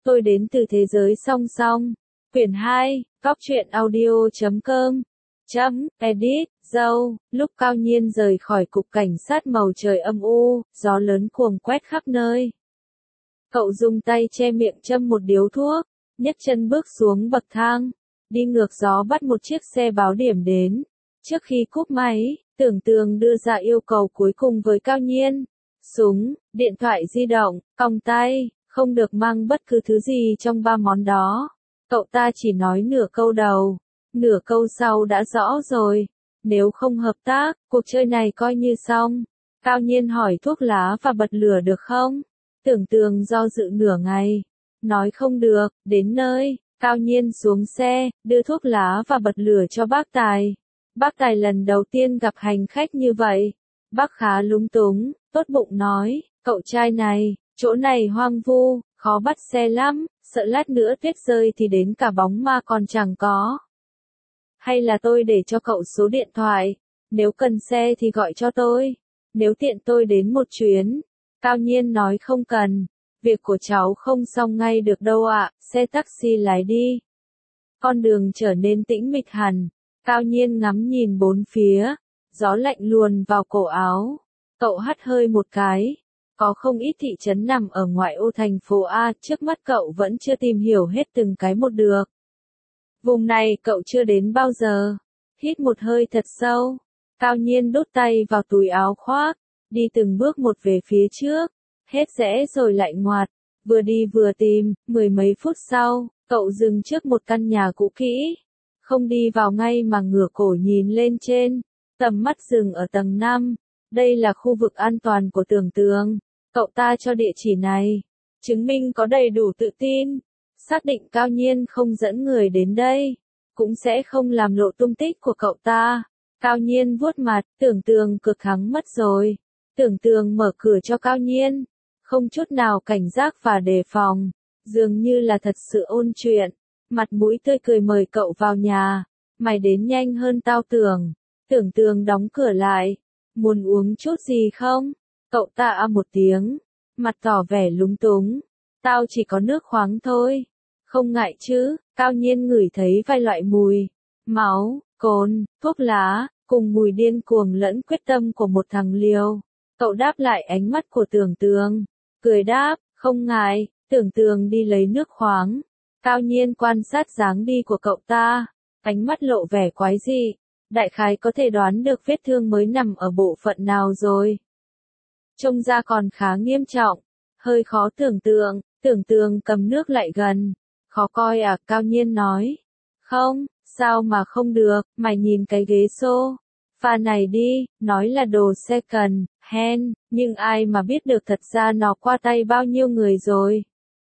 Tôi đến từ thế giới song song. Quyển 2, Góc truyện audio.com. Edit, dâu, lúc Cao Nhiên rời khỏi cục cảnh sát màu trời âm u, gió lớn cuồng quét khắp nơi. Cậu dùng tay che miệng châm một điếu thuốc, nhấc chân bước xuống bậc thang, đi ngược gió bắt một chiếc xe báo điểm đến. Trước khi cúp máy, Tưởng Tường đưa ra yêu cầu cuối cùng với Cao Nhiên. Súng, điện thoại di động, còng tay, không được mang bất cứ thứ gì trong ba món đó. Cậu ta chỉ nói nửa câu đầu, nửa câu sau đã rõ rồi. Nếu không hợp tác, cuộc chơi này coi như xong. Cao Nhiên hỏi thuốc lá và bật lửa được không? Tưởng Tường do dự nửa ngày, nói không được. Đến nơi, Cao Nhiên xuống xe, đưa thuốc lá và bật lửa cho bác Tài. Bác Tài lần đầu tiên gặp hành khách như vậy. Bác khá lúng túng, tốt bụng nói, cậu trai này, chỗ này hoang vu, khó bắt xe lắm, sợ lát nữa tuyết rơi thì đến cả bóng ma còn chẳng có. Hay là tôi để cho cậu số điện thoại, nếu cần xe thì gọi cho tôi, nếu tiện tôi đến một chuyến. Cao Nhiên nói không cần, việc của cháu không xong ngay được đâu ạ, xe taxi lái đi. Con đường trở nên tĩnh mịch hẳn, Cao Nhiên ngắm nhìn bốn phía, gió lạnh luồn vào cổ áo. Cậu hắt hơi một cái. Có không ít thị trấn nằm ở ngoại ô thành phố A, trước mắt cậu vẫn chưa tìm hiểu hết từng cái một được. Vùng này cậu chưa đến bao giờ. Hít một hơi thật sâu. Cao Nhiên đút tay vào túi áo khoác, đi từng bước một về phía trước. Hết rẽ rồi lại ngoặt, vừa đi vừa tìm. Mười mấy phút sau, cậu dừng trước một căn nhà cũ kỹ. Không đi vào ngay mà ngửa cổ nhìn lên trên. Tầm mắt dừng ở tầng 5. Đây là khu vực an toàn của Tưởng Tường. Cậu ta cho địa chỉ này, chứng minh có đầy đủ tự tin, xác định Cao Nhiên không dẫn người đến đây, cũng sẽ không làm lộ tung tích của cậu ta. Cao Nhiên vuốt mặt, Tưởng Tường cực hắng mất rồi. Tưởng Tường mở cửa cho Cao Nhiên, không chút nào cảnh giác và đề phòng, dường như là thật sự ôn chuyện, mặt mũi tươi cười mời cậu vào nhà. Mày đến nhanh hơn tao tưởng. Tưởng Tường đóng cửa lại, muốn uống chút gì không? Cậu ta một tiếng, mặt tỏ vẻ lúng túng. Tao chỉ có nước khoáng thôi. Không ngại chứ. Cao Nhiên ngửi thấy vài loại mùi. Máu, cồn, thuốc lá, cùng mùi điên cuồng lẫn quyết tâm của một thằng liều. Cậu đáp lại ánh mắt của Tưởng Tường. Cười đáp, không ngại. Tưởng Tường đi lấy nước khoáng. Cao Nhiên quan sát dáng đi của cậu ta. Ánh mắt lộ vẻ quái dị. Đại khái có thể đoán được vết thương mới nằm ở bộ phận nào rồi. Trông ra còn khá nghiêm trọng, hơi khó tưởng tượng. Tưởng Tường cầm nước lại gần. Khó coi à? Cao Nhiên nói. Không, sao mà không được, mày nhìn cái ghế sofa này đi, nói là đồ second hand, nhưng ai mà biết được thật ra nó qua tay bao nhiêu người rồi.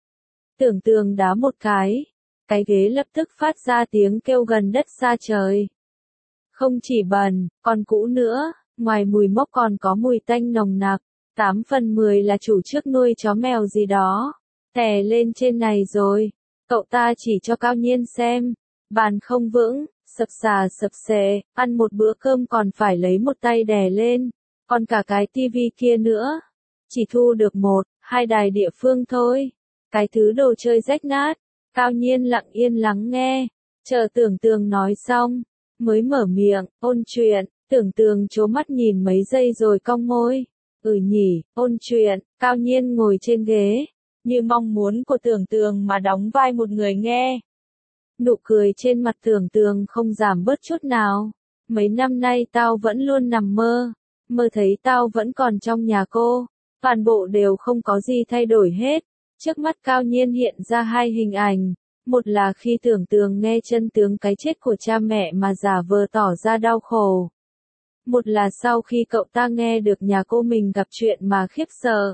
Tưởng Tường đá một cái ghế lập tức phát ra tiếng kêu gần đất xa trời. Không chỉ bẩn, còn cũ nữa, ngoài mùi mốc còn có mùi tanh nồng nặc. 8 phần 10 là chủ trước nuôi chó mèo gì đó. Tè lên trên này rồi. Cậu ta chỉ cho Cao Nhiên xem. Bàn không vững, sập xà sập xệ, ăn một bữa cơm còn phải lấy một tay đè lên. Còn cả cái tivi kia nữa. Chỉ thu được 1, 2 đài địa phương thôi. Cái thứ đồ chơi rách nát. Cao Nhiên lặng yên lắng nghe. Chờ Tưởng Tường nói xong, mới mở miệng, ôn chuyện. Tưởng Tường trố mắt nhìn mấy giây rồi cong môi. Nhỉ, ôn chuyện. Cao Nhiên ngồi trên ghế, như mong muốn của Tưởng Tường mà đóng vai một người nghe. Nụ cười trên mặt Tưởng Tường không giảm bớt chút nào. Mấy năm nay tao vẫn luôn nằm mơ thấy tao vẫn còn trong nhà cô. Toàn bộ đều không có gì thay đổi hết. Trước mắt Cao Nhiên hiện ra hai hình ảnh. Một là khi Tưởng Tường nghe chân tướng cái chết của cha mẹ mà giả vờ tỏ ra đau khổ. Một là sau khi cậu ta nghe được nhà cô mình gặp chuyện mà khiếp sợ,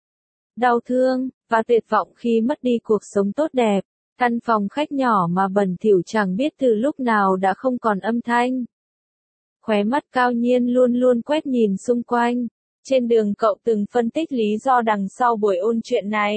đau thương, và tuyệt vọng khi mất đi cuộc sống tốt đẹp. Căn phòng khách nhỏ mà bẩn thỉu chẳng biết từ lúc nào đã không còn âm thanh. Khóe mắt Cao Nhiên luôn luôn quét nhìn xung quanh. Trên đường cậu từng phân tích lý do đằng sau buổi ôn chuyện này.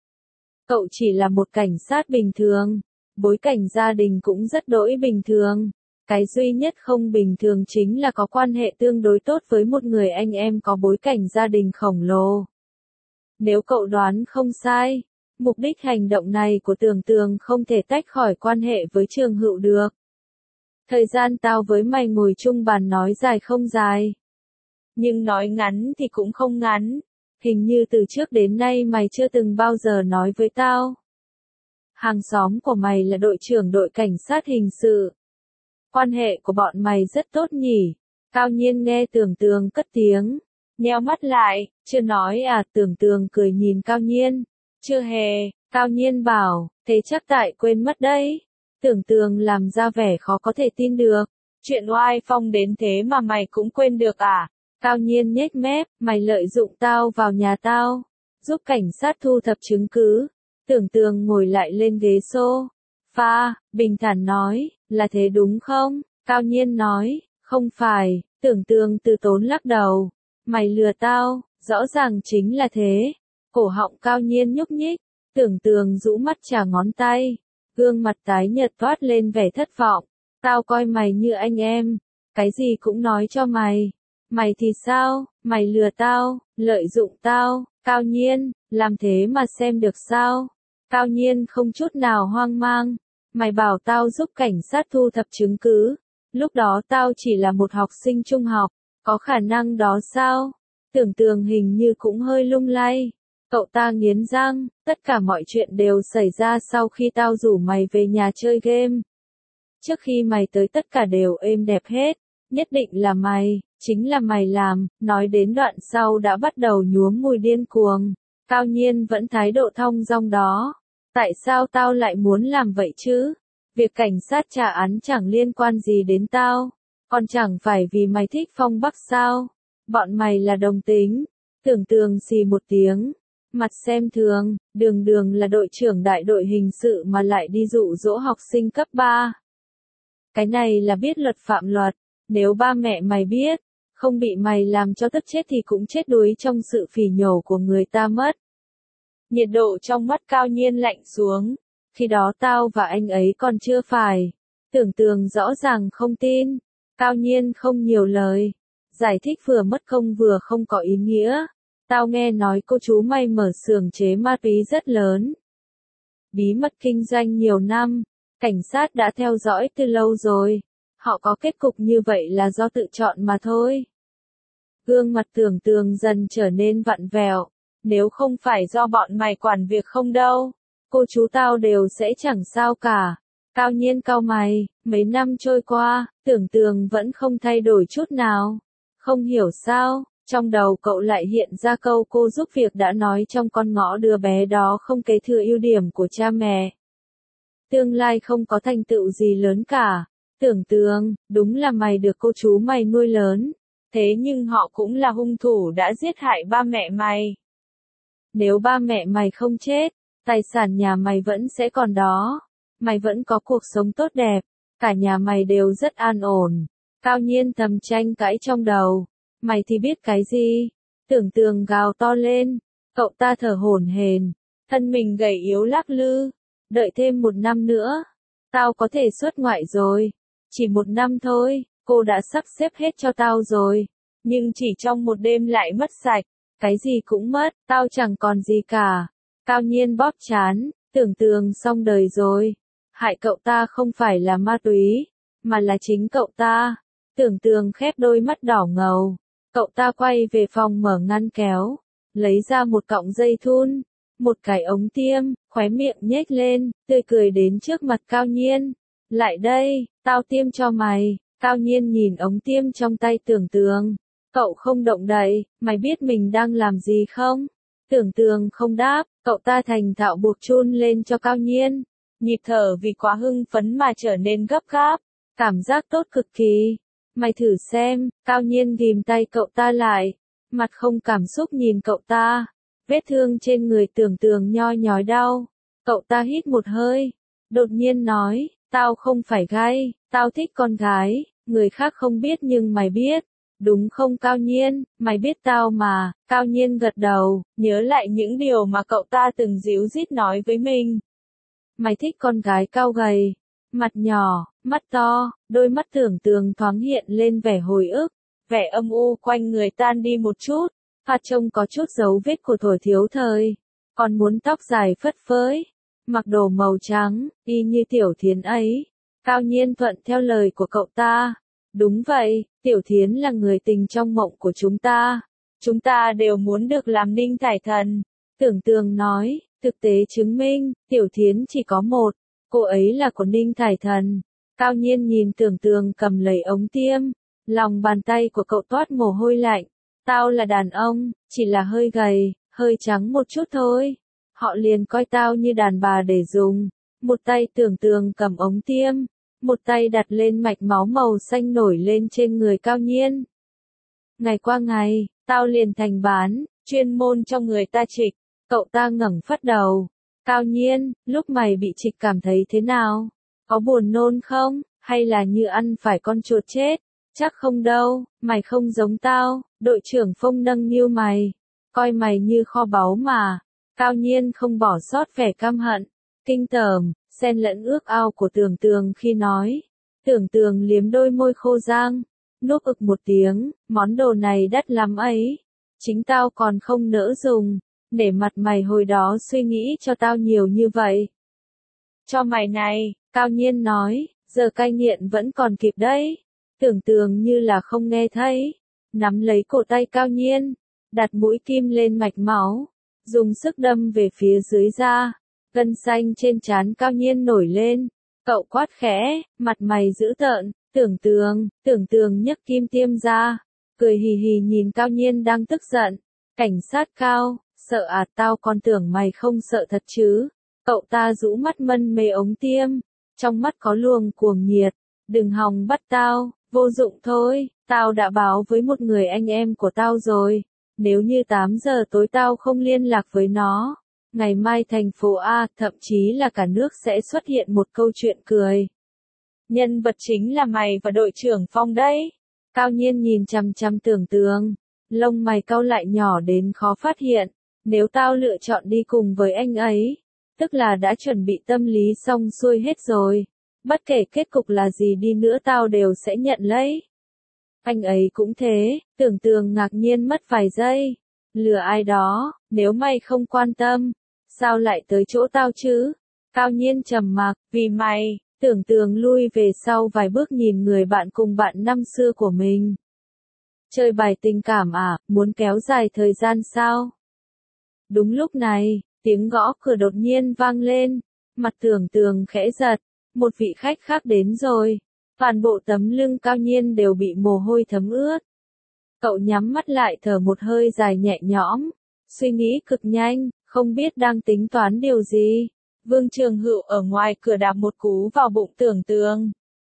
Cậu chỉ là một cảnh sát bình thường. Bối cảnh gia đình cũng rất đỗi bình thường. Cái duy nhất không bình thường chính là có quan hệ tương đối tốt với một người anh em có bối cảnh gia đình khổng lồ. Nếu cậu đoán không sai, Mục đích hành động này của Tưởng Tường không thể tách khỏi quan hệ với Trường Hữu được. Thời gian tao với mày ngồi chung bàn nói dài không dài. Nhưng nói ngắn thì cũng không ngắn. Hình như từ trước đến nay mày chưa từng bao giờ nói với tao. Hàng xóm của mày là đội trưởng đội cảnh sát hình sự. Quan hệ của bọn mày rất tốt nhỉ. Cao Nhiên nghe Tưởng Tường cất tiếng. Nheo mắt lại, chưa nói à? Tưởng Tường cười nhìn Cao Nhiên. Chưa hề, Cao Nhiên bảo, thế chắc tại quên mất đấy. Tưởng Tường làm ra vẻ khó có thể tin được. Chuyện oai phong đến thế mà mày cũng quên được à? Cao Nhiên nhếch mép, mày lợi dụng tao vào nhà tao, giúp cảnh sát thu thập chứng cứ. Tưởng Tường ngồi lại lên ghế sofa, bình thản nói, là thế đúng không? Cao Nhiên nói, không phải. Tưởng Tường từ tốn lắc đầu. Mày lừa tao, rõ ràng chính là thế. Cổ họng Cao Nhiên nhúc nhích. Tưởng Tường rũ mắt chà ngón tay. Gương mặt tái nhợt toát lên vẻ thất vọng. Tao coi mày như anh em. Cái gì cũng nói cho mày. Mày thì sao? Mày lừa tao, lợi dụng tao. Cao Nhiên, làm thế mà xem được sao? Cao Nhiên không chút nào hoang mang. Mày bảo tao giúp cảnh sát thu thập chứng cứ. Lúc đó tao chỉ là một học sinh trung học. Có khả năng đó sao? Tưởng Tường hình như cũng hơi lung lay. Cậu ta nghiến răng, tất cả mọi chuyện đều xảy ra sau khi tao rủ mày về nhà chơi game. Trước khi mày tới tất cả đều êm đẹp hết. Nhất định là mày, chính là mày làm. Nói đến đoạn sau đã bắt đầu nhuốm mùi điên cuồng. Cao Nhiên vẫn thái độ thong dong đó. Tại sao tao lại muốn làm vậy chứ? Việc cảnh sát trả án chẳng liên quan gì đến tao. Còn chẳng phải vì mày thích Phong Bắc sao? Bọn mày là đồng tính. Tưởng Tường xì một tiếng. Mặt xem thường, Đường Đường là đội trưởng đại đội hình sự mà lại đi dụ dỗ học sinh cấp 3. Cái này là biết luật phạm luật. Nếu ba mẹ mày biết, không bị mày làm cho tức chết thì cũng chết đuối trong sự phỉ nhổ của người ta mất. Nhiệt độ trong mắt Cao Nhiên lạnh xuống. Khi đó tao và anh ấy còn chưa phải. Tưởng Tường rõ ràng không tin. Cao Nhiên không nhiều lời. Giải thích vừa mất công vừa không có ý nghĩa. Tao nghe nói cô chú mày mở xưởng chế ma túy rất lớn. Bí mật kinh doanh nhiều năm. Cảnh sát đã theo dõi từ lâu rồi. Họ có kết cục như vậy là do tự chọn mà thôi. Gương mặt Tưởng Tường dần trở nên vặn vẹo. Nếu không phải do bọn mày quản việc không đâu, cô chú tao đều sẽ chẳng sao cả. Cao Nhiên cau mày, mấy năm trôi qua, Tưởng Tường vẫn không thay đổi chút nào. Không hiểu sao, trong đầu cậu lại hiện ra câu cô giúp việc đã nói trong con ngõ đứa bé đó không kế thừa ưu điểm của cha mẹ. Tương lai không có thành tựu gì lớn cả. Tưởng Tường, đúng là mày được cô chú mày nuôi lớn. Thế nhưng họ cũng là hung thủ đã giết hại ba mẹ mày. Nếu ba mẹ mày không chết, tài sản nhà mày vẫn sẽ còn đó. Mày vẫn có cuộc sống tốt đẹp. Cả nhà mày đều rất an ổn. Cao Nhiên thầm tranh cãi trong đầu. Mày thì biết cái gì? Tưởng Tường gào to lên. Cậu ta thở hổn hển. Thân mình gầy yếu lắc lư. Đợi thêm 1 năm nữa. Tao có thể xuất ngoại rồi. Chỉ 1 năm thôi. Cô đã sắp xếp hết cho tao rồi. Nhưng chỉ trong một đêm lại mất sạch. Cái gì cũng mất. Tao chẳng còn gì cả. Cao Nhiên bóp trán. Tưởng Tường xong đời rồi. Hại cậu ta không phải là ma túy. Mà là chính cậu ta. Tưởng Tường khép đôi mắt đỏ ngầu. Cậu ta quay về phòng mở ngăn kéo. Lấy ra một cọng dây thun. Một cái ống tiêm. Khóe miệng nhếch lên. Tươi cười đến trước mặt Cao Nhiên. Lại đây, tao tiêm cho mày. Cao Nhiên nhìn ống tiêm trong tay Tưởng Tường. Cậu không động đậy, mày biết mình đang làm gì không? Tưởng Tường không đáp, cậu ta thành thạo buộc chun lên cho Cao Nhiên. Nhịp thở vì quá hưng phấn mà trở nên gấp gáp. Cảm giác tốt cực kỳ. Mày thử xem. Cao Nhiên ghìm tay cậu ta lại. Mặt không cảm xúc nhìn cậu ta. Vết thương trên người Tưởng Tường nhoi nhói đau. Cậu ta hít một hơi. Đột nhiên nói, tao không phải gay, tao thích con gái. Người khác không biết nhưng mày biết. Đúng không Cao Nhiên, mày biết tao mà. Cao Nhiên gật đầu, nhớ lại những điều mà cậu ta từng díu dít nói với mình. Mày thích con gái cao gầy, mặt nhỏ, mắt to, đôi mắt Tưởng Tường thoáng hiện lên vẻ hồi ức. Vẻ âm u quanh người tan đi một chút, phát trông có chút dấu vết của tuổi thiếu thời. còn muốn tóc dài phất phới, mặc đồ màu trắng, y như Tiểu Thiến ấy. Cao Nhiên thuận theo lời của cậu ta. Đúng vậy, Tiểu Thiến là người tình trong mộng của chúng ta. Chúng ta đều muốn được làm Ninh Thải Thần. Tưởng Tường nói, thực tế chứng minh, Tiểu Thiến chỉ có một, cô ấy là của Ninh Thải Thần. Cao Nhiên nhìn Tưởng Tường cầm lấy ống tiêm, lòng bàn tay của cậu toát mồ hôi lạnh. Tao là đàn ông, chỉ là hơi gầy, hơi trắng một chút thôi. Họ liền coi tao như đàn bà để dùng. Một tay Tưởng Tường cầm ống tiêm, một tay đặt lên mạch máu màu xanh nổi lên trên người Cao Nhiên. Ngày qua ngày, tao liền thành bán, chuyên môn cho người ta trịch. Cậu ta ngẩng phát đầu. Cao Nhiên, lúc mày bị trịch cảm thấy thế nào? Có buồn nôn không? Hay là như ăn phải con chuột chết? Chắc không đâu, mày không giống tao. Đội trưởng Phong nâng niu mày. Coi mày như kho báu mà. Cao Nhiên không bỏ sót vẻ căm hận, kinh tởm, xen lẫn ước ao của Tưởng Tường khi nói. Tưởng Tường liếm đôi môi khô rang, nuốt ực một tiếng, món đồ này đắt lắm ấy. Chính tao còn không nỡ dùng, để mặt mày hồi đó suy nghĩ cho tao nhiều như vậy. Cho mày này, Cao Nhiên nói, giờ cai nghiện vẫn còn kịp đấy. Tưởng Tường như là không nghe thấy, nắm lấy cổ tay Cao Nhiên, đặt mũi kim lên mạch máu, dùng sức đâm về phía dưới da. Gân xanh trên trán Cao Nhiên nổi lên, cậu quát khẽ, mặt mày dữ tợn. Tưởng Tường nhấc kim tiêm ra, cười hì hì nhìn Cao Nhiên đang tức giận. Cảnh sát Cao, sợ à? Tao còn tưởng mày không sợ thật chứ. Cậu ta rũ mắt mân mê ống tiêm, trong mắt có luồng cuồng nhiệt. Đừng hòng bắt tao, vô dụng thôi, tao đã báo với một người anh em của tao rồi. Nếu như 8 giờ tối tao không liên lạc với nó, ngày mai thành phố A, thậm chí là cả nước sẽ xuất hiện một câu chuyện cười. Nhân vật chính là mày và đội trưởng Phong đấy. Cao Nhiên nhìn chằm chằm Tưởng Tường, lông mày cau lại nhỏ đến khó phát hiện. Nếu tao lựa chọn đi cùng với anh ấy, tức là đã chuẩn bị tâm lý xong xuôi hết rồi. Bất kể kết cục là gì đi nữa tao đều sẽ nhận lấy. Anh ấy cũng thế. Tưởng Tường ngạc nhiên mất vài giây. Lừa ai đó, nếu mày không quan tâm, sao lại tới chỗ tao chứ? Cao Nhiên trầm mặc, vì mày. Tưởng Tường lui về sau vài bước nhìn người bạn cùng bạn năm xưa của mình. Chơi bài tình cảm à, muốn kéo dài thời gian sao? Đúng lúc này, tiếng gõ cửa đột nhiên vang lên. Mặt Tưởng Tường khẽ giật, một vị khách khác đến rồi. Toàn bộ tấm lưng Cao Nhiên đều bị mồ hôi thấm ướt. Cậu nhắm mắt lại thở một hơi dài nhẹ nhõm, suy nghĩ cực nhanh, không biết đang tính toán điều gì. Vương Trường Hựu ở ngoài cửa đạp một cú vào bụng Tưởng Tường.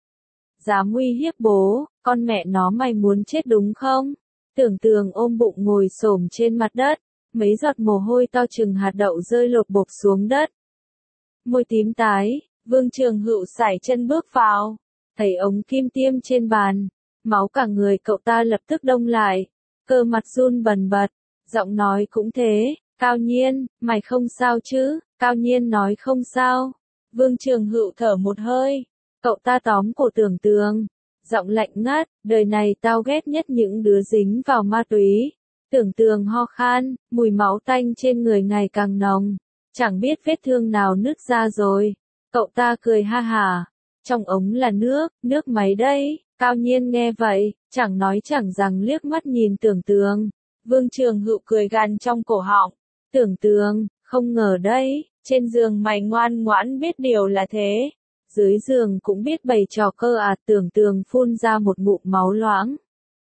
Dám uy hiếp bố, con mẹ nó mày muốn chết đúng không? Tưởng Tường ôm bụng ngồi xổm trên mặt đất, mấy giọt mồ hôi to chừng hạt đậu rơi lột bột xuống đất. Môi tím tái, Vương Trường Hựu sải chân bước vào, thấy ống kim tiêm trên bàn, máu cả người cậu ta lập tức đông lại, cơ mặt run bần bật, giọng nói cũng thế. Cao Nhiên, mày không sao chứ? Cao Nhiên nói không sao. Vương Trường Hựu thở một hơi, cậu ta tóm cổ Tưởng Tường, giọng lạnh ngắt, đời này tao ghét nhất những đứa dính vào ma túy. Tưởng Tường ho khan, mùi máu tanh trên người ngày càng nồng, chẳng biết vết thương nào nứt ra rồi. Cậu ta cười ha hả, trong ống là nước, nước máy đây. Cao Nhiên nghe vậy, chẳng nói chẳng rằng liếc mắt nhìn Tưởng Tường. Vương Trường Hựu cười gằn trong cổ họng. Tưởng Tường, không ngờ đấy, trên giường mày ngoan ngoãn biết điều là thế. Dưới giường cũng biết bày trò cơ à? Tưởng Tường phun ra một ngụm máu loãng.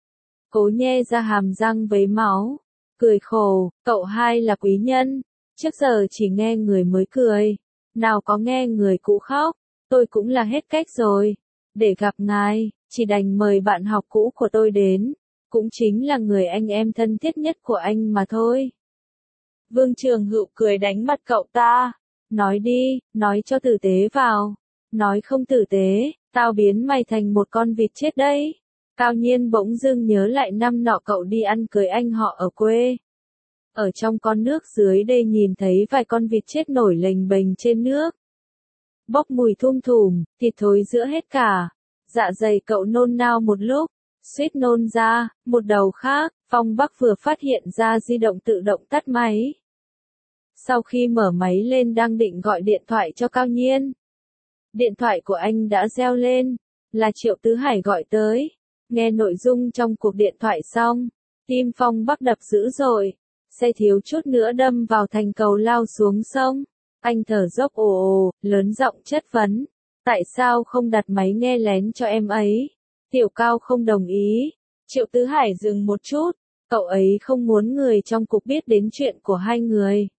Cố nhe ra hàm răng với máu, cười khổ, cậu hai là quý nhân. Trước giờ chỉ nghe người mới cười, nào có nghe người cũ khóc, tôi cũng là hết cách rồi. Để gặp ngài, chỉ đành mời bạn học cũ của tôi đến, cũng chính là người anh em thân thiết nhất của anh mà thôi. Vương Trường Hựu cười đánh mặt cậu ta, nói đi, nói cho tử tế vào, nói không tử tế, tao biến mày thành một con vịt chết đấy. Cao Nhiên bỗng dưng nhớ lại năm nọ cậu đi ăn cưới anh họ ở quê. Ở trong con nước dưới đây nhìn thấy vài con vịt chết nổi lềnh bềnh trên nước. Bốc mùi thum thủm, thịt thối giữa hết cả. Dạ dày cậu nôn nao một lúc, suýt nôn ra. Một đầu khác, Phong Bắc vừa phát hiện ra di động tự động tắt máy. Sau khi mở máy lên đang định gọi điện thoại cho Cao Nhiên. Điện thoại của anh đã reo lên, là Triệu Tứ Hải gọi tới. Nghe nội dung trong cuộc điện thoại xong, tim Phong Bắc đập dữ dội, xe thiếu chút nữa đâm vào thành cầu lao xuống sông. Anh thở dốc ồ ồ, lớn giọng chất vấn, tại sao không đặt máy nghe lén cho em ấy? Tiểu Cao không đồng ý. Triệu Tứ Hải dừng một chút, cậu ấy không muốn người trong cục biết đến chuyện của hai người.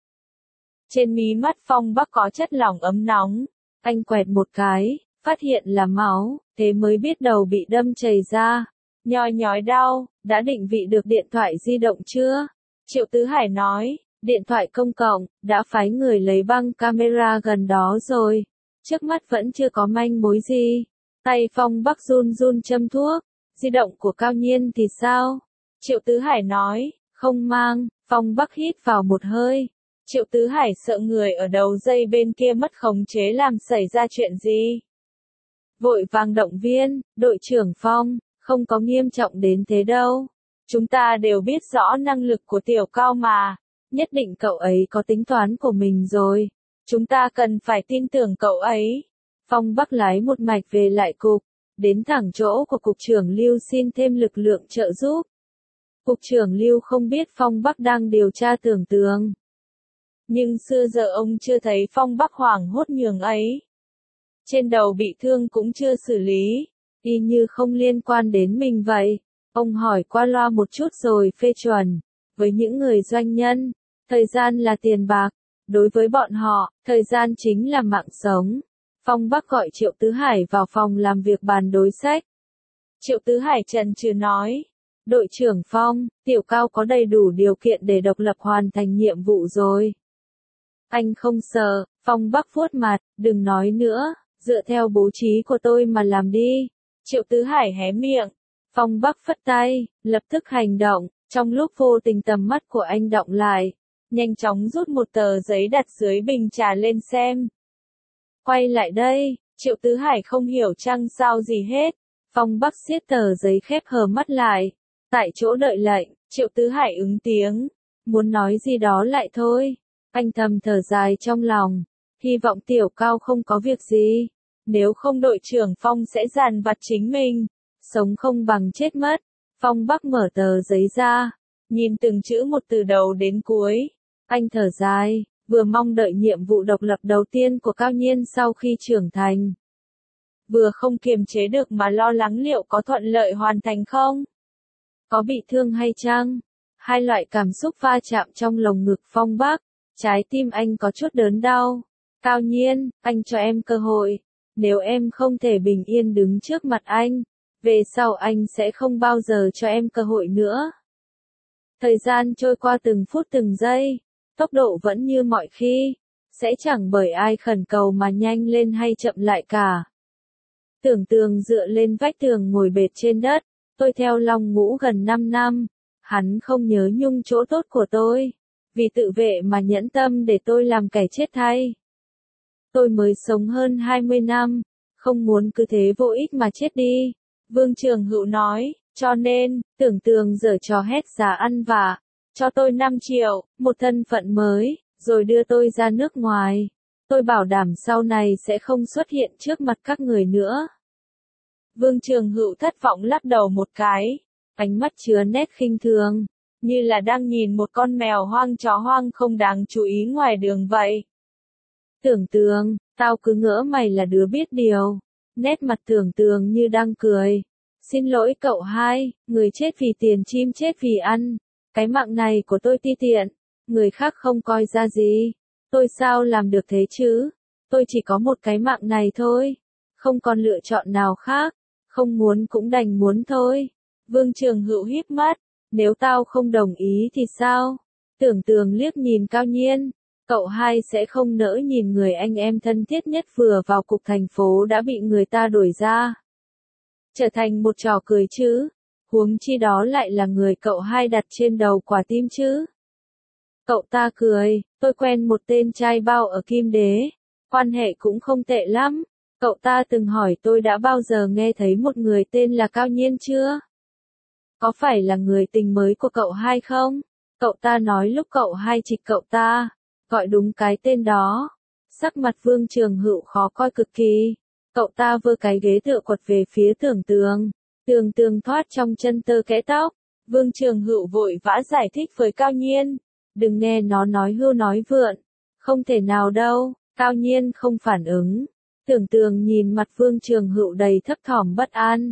Trên mí mắt Phong Bắc có chất lỏng ấm nóng, anh quẹt một cái, phát hiện là máu, thế mới biết đầu bị đâm chảy ra. Nhói nhói đau, đã định vị được điện thoại di động chưa? Triệu Tứ Hải nói, điện thoại công cộng, đã phái người lấy băng camera gần đó rồi. Trước mắt vẫn chưa có manh mối gì. Tay Phong Bắc run run châm thuốc. Di động của Cao Nhiên thì sao? Triệu Tứ Hải nói, không mang. Phong Bắc hít vào một hơi. Triệu Tứ Hải sợ người ở đầu dây bên kia mất khống chế làm xảy ra chuyện gì. Vội vàng động viên, đội trưởng Phong, không có nghiêm trọng đến thế đâu. Chúng ta đều biết rõ năng lực của Tiểu Cao mà. Nhất định cậu ấy có tính toán của mình rồi. Chúng ta cần phải tin tưởng cậu ấy. Phong Bắc lái một mạch về lại cục, đến thẳng chỗ của cục trưởng Lưu xin thêm lực lượng trợ giúp. Cục trưởng Lưu không biết Phong Bắc đang điều tra Tưởng Tường. Nhưng xưa giờ ông chưa thấy Phong Bắc hoảng hốt nhường ấy. Trên đầu bị thương cũng chưa xử lý, y như không liên quan đến mình vậy. Ông hỏi qua loa một chút rồi phê chuẩn. Với những người doanh nhân, thời gian là tiền bạc. Đối với bọn họ, thời gian chính là mạng sống. Phong Bắc gọi Triệu Tứ Hải vào phòng làm việc bàn đối sách. Triệu Tứ Hải chần chừ nói, đội trưởng Phong, Tiểu Cao có đầy đủ điều kiện để độc lập hoàn thành nhiệm vụ rồi. Anh không sợ. Phong Bắc vuốt mặt, đừng nói nữa, dựa theo bố trí của tôi mà làm đi. Triệu Tứ Hải hé miệng. Phong Bắc phất tay, lập tức hành động. Trong lúc vô tình tầm mắt của anh động lại, nhanh chóng rút một tờ giấy đặt dưới bình trà lên xem. Quay lại đây. Triệu Tứ Hải không hiểu chăng sao gì hết. Phong Bắc siết tờ giấy khép hờ mắt lại. Tại chỗ đợi lệnh, Triệu Tứ Hải ứng tiếng. Muốn nói gì đó lại thôi. Anh thầm thở dài trong lòng. Hy vọng Tiểu Cao không có việc gì. Nếu không đội trưởng Phong sẽ dằn vặt chính mình. Sống không bằng chết mất. Phong Bắc mở tờ giấy ra. Nhìn từng chữ một từ đầu đến cuối. Anh thở dài, vừa mong đợi nhiệm vụ độc lập đầu tiên của Cao Nhiên sau khi trưởng thành. Vừa không kiềm chế được mà lo lắng liệu có thuận lợi hoàn thành không? Có bị thương hay chăng? Hai loại cảm xúc va chạm trong lồng ngực Phong Bắc. Trái tim anh có chút đớn đau. Cao Nhiên, anh cho em cơ hội. Nếu em không thể bình yên đứng trước mặt anh, về sau anh sẽ không bao giờ cho em cơ hội nữa. Thời gian trôi qua từng phút từng giây, tốc độ vẫn như mọi khi, sẽ chẳng bởi ai khẩn cầu mà nhanh lên hay chậm lại cả. Tưởng Tường dựa lên vách tường ngồi bệt trên đất, tôi theo Long Ngũ gần 5 năm, hắn không nhớ nhung chỗ tốt của tôi, vì tự vệ mà nhẫn tâm để tôi làm kẻ chết thay. Tôi mới sống hơn 20 năm, không muốn cứ thế vô ích mà chết đi. Vương Trường Hữu nói, cho nên, Tưởng Tường giở trò hét giá ăn vạ, cho tôi 5 triệu, một thân phận mới, rồi đưa tôi ra nước ngoài. Tôi bảo đảm sau này sẽ không xuất hiện trước mặt các người nữa. Vương Trường Hữu thất vọng lắc đầu một cái, ánh mắt chứa nét khinh thường, như là đang nhìn một con mèo hoang chó hoang không đáng chú ý ngoài đường vậy. Tưởng Tường, tao cứ ngỡ mày là đứa biết điều. Nét mặt Tưởng Tường như đang cười. Xin lỗi cậu hai, người chết vì tiền chim chết vì ăn. Cái mạng này của tôi ti tiện, người khác không coi ra gì. Tôi sao làm được thế chứ? Tôi chỉ có một cái mạng này thôi. Không còn lựa chọn nào khác. Không muốn cũng đành muốn thôi. Vương Trường Hữu híp mắt. Nếu tao không đồng ý thì sao? Tưởng Tường liếc nhìn Cao Nhiên. Cậu hai sẽ không nỡ nhìn người anh em thân thiết nhất vừa vào cục thành phố đã bị người ta đuổi ra. Trở thành một trò cười chứ. Huống chi đó lại là người cậu hai đặt trên đầu quả tim chứ. Cậu ta cười, tôi quen một tên trai bao ở Kim Đế. Quan hệ cũng không tệ lắm. Cậu ta từng hỏi tôi đã bao giờ nghe thấy một người tên là Cao Nhiên chưa? Có phải là người tình mới của cậu hai không? Cậu ta nói lúc cậu hai trịch cậu ta. gọi đúng cái tên đó. Sắc mặt Vương Trường Hựu khó coi cực kỳ. Cậu ta vơ cái ghế tựa quật về phía Tưởng Tường. Tưởng Tường thoát trong chân tơ kẽ tóc. Vương Trường Hựu vội vã giải thích với Cao Nhiên. Đừng nghe nó nói hưu nói vượn. Không thể nào đâu. Cao Nhiên không phản ứng. Tưởng Tường nhìn mặt Vương Trường Hựu đầy thấp thỏm bất an.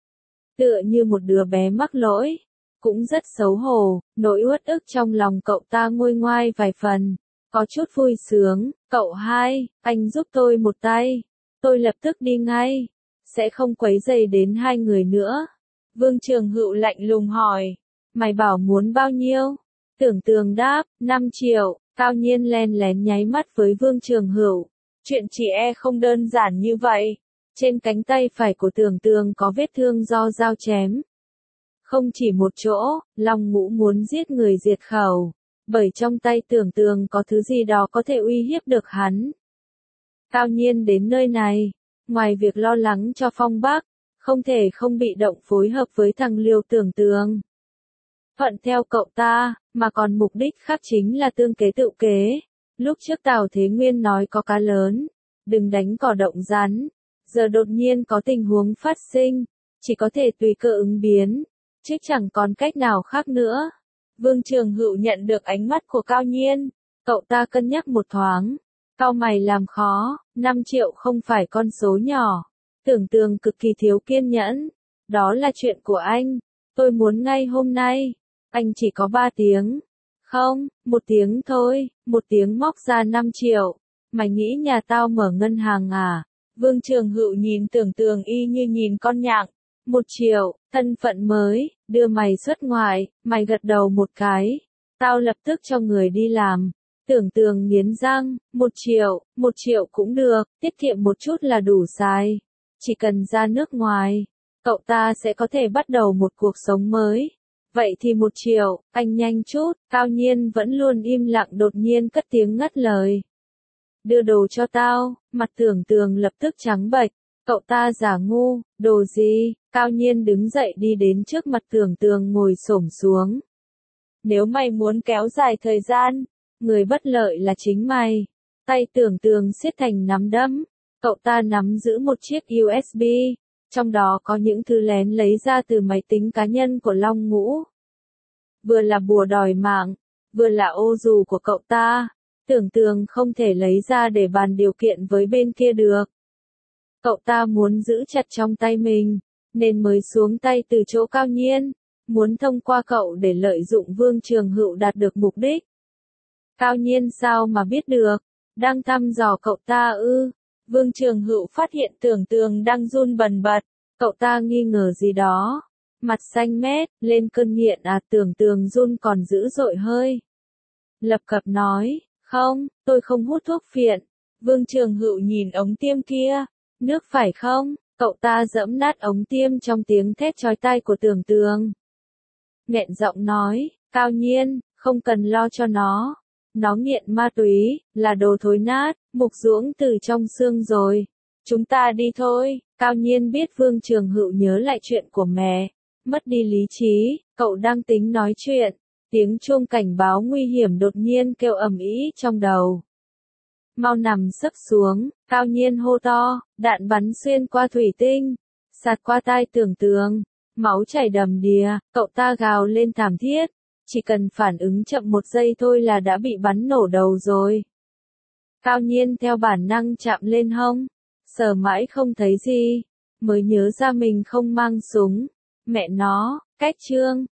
Tựa như một đứa bé mắc lỗi. Cũng rất xấu hổ, nỗi uất ức trong lòng cậu ta nguôi ngoai vài phần. Có chút vui sướng, cậu hai, anh giúp tôi một tay. Tôi lập tức đi ngay. Sẽ không quấy rầy đến hai người nữa. Vương Trường Hựu lạnh lùng hỏi. Mày bảo muốn bao nhiêu? Tưởng Tường đáp, 5 triệu. Cao Nhiên len lén nháy mắt với Vương Trường Hựu. Chuyện chị không đơn giản như vậy. Trên cánh tay phải của Tưởng Tường có vết thương do dao chém. Không chỉ một chỗ, Long Ngũ muốn giết người diệt khẩu. Bởi trong tay Tưởng Tường có thứ gì đó có thể uy hiếp được hắn. Cao Nhiên đến nơi này, ngoài việc lo lắng cho Phong Bắc, không thể không bị động phối hợp với thằng Liêu Tưởng Tường. Thuận theo cậu ta, mà còn mục đích khác chính là tương kế tự kế. Lúc trước Tào Thế Nguyên nói có cá lớn, đừng đánh cỏ động rắn. Giờ đột nhiên có tình huống phát sinh, chỉ có thể tùy cơ ứng biến, chứ chẳng còn cách nào khác nữa. Vương Trường Hựu nhận được ánh mắt của Cao Nhiên, cậu ta cân nhắc một thoáng. Cau mày làm khó, 5 triệu không phải con số nhỏ. Tưởng Tường cực kỳ thiếu kiên nhẫn. Đó là chuyện của anh, tôi muốn ngay hôm nay. Anh chỉ có 3 tiếng. Không, 1 tiếng thôi, 1 tiếng móc ra 5 triệu. Mày nghĩ nhà tao mở ngân hàng à? Vương Trường Hựu nhìn Tưởng Tường y như nhìn con nhặng. 1 triệu, thân phận mới, đưa mày xuất ngoại, mày gật đầu một cái. Tao lập tức cho người đi làm. Tưởng Tường nghiến răng, 1 triệu cũng được, tiết kiệm một chút là đủ xài. Chỉ cần ra nước ngoài, cậu ta sẽ có thể bắt đầu một cuộc sống mới. Vậy thì 1 triệu, anh nhanh chút. Cao Nhiên vẫn luôn im lặng đột nhiên cất tiếng ngắt lời. Đưa đồ cho tao. Mặt Tưởng Tường lập tức trắng bệch. Cậu ta giả ngu, đồ gì? Cao Nhiên đứng dậy đi đến trước mặt Tưởng Tường ngồi xổm xuống. Nếu mày muốn kéo dài thời gian, người bất lợi là chính mày. Tay Tưởng Tường siết thành nắm đấm. Cậu ta nắm giữ một chiếc USB, trong đó có những thứ lén lấy ra từ máy tính cá nhân của Long Ngũ. Vừa là bùa đòi mạng, vừa là ô dù của cậu ta. Tưởng Tường không thể lấy ra để bàn điều kiện với bên kia được. Cậu ta muốn giữ chặt trong tay mình, nên mới xuống tay từ chỗ Cao Nhiên, muốn thông qua cậu để lợi dụng Vương Trường Hựu đạt được mục đích. Cao Nhiên sao mà biết được, đang thăm dò cậu ta ư? Vương Trường Hựu phát hiện Tưởng Tường đang run bần bật, cậu ta nghi ngờ gì đó. Mặt xanh mét, lên cơn nghiện à? Tưởng Tường run còn dữ dội hơi. Lập cập nói, không, tôi không hút thuốc phiện. Vương Trường Hựu nhìn ống tiêm kia, nước phải không? Cậu ta giẫm nát ống tiêm trong tiếng thét chói tai của Tưởng Tường. Nghẹn giọng nói, Cao Nhiên, không cần lo cho nó. Nó nghiện ma túy, là đồ thối nát, mục ruỗng từ trong xương rồi. Chúng ta đi thôi. Cao Nhiên biết Vương Trường Hựu nhớ lại chuyện của mẹ, mất đi lý trí, cậu đang tính nói chuyện. Tiếng chuông cảnh báo nguy hiểm đột nhiên kêu ầm ĩ trong đầu. Mau nằm sấp xuống, Cao Nhiên hô to, đạn bắn xuyên qua thủy tinh, sạt qua tai Tưởng Tường, máu chảy đầm đìa, cậu ta gào lên thảm thiết. Chỉ cần phản ứng chậm 1 giây thôi là đã bị bắn nổ đầu rồi. Cao Nhiên theo bản năng chạm lên hông, sờ mãi không thấy gì, mới nhớ ra mình không mang súng. Mẹ nó, cách chương.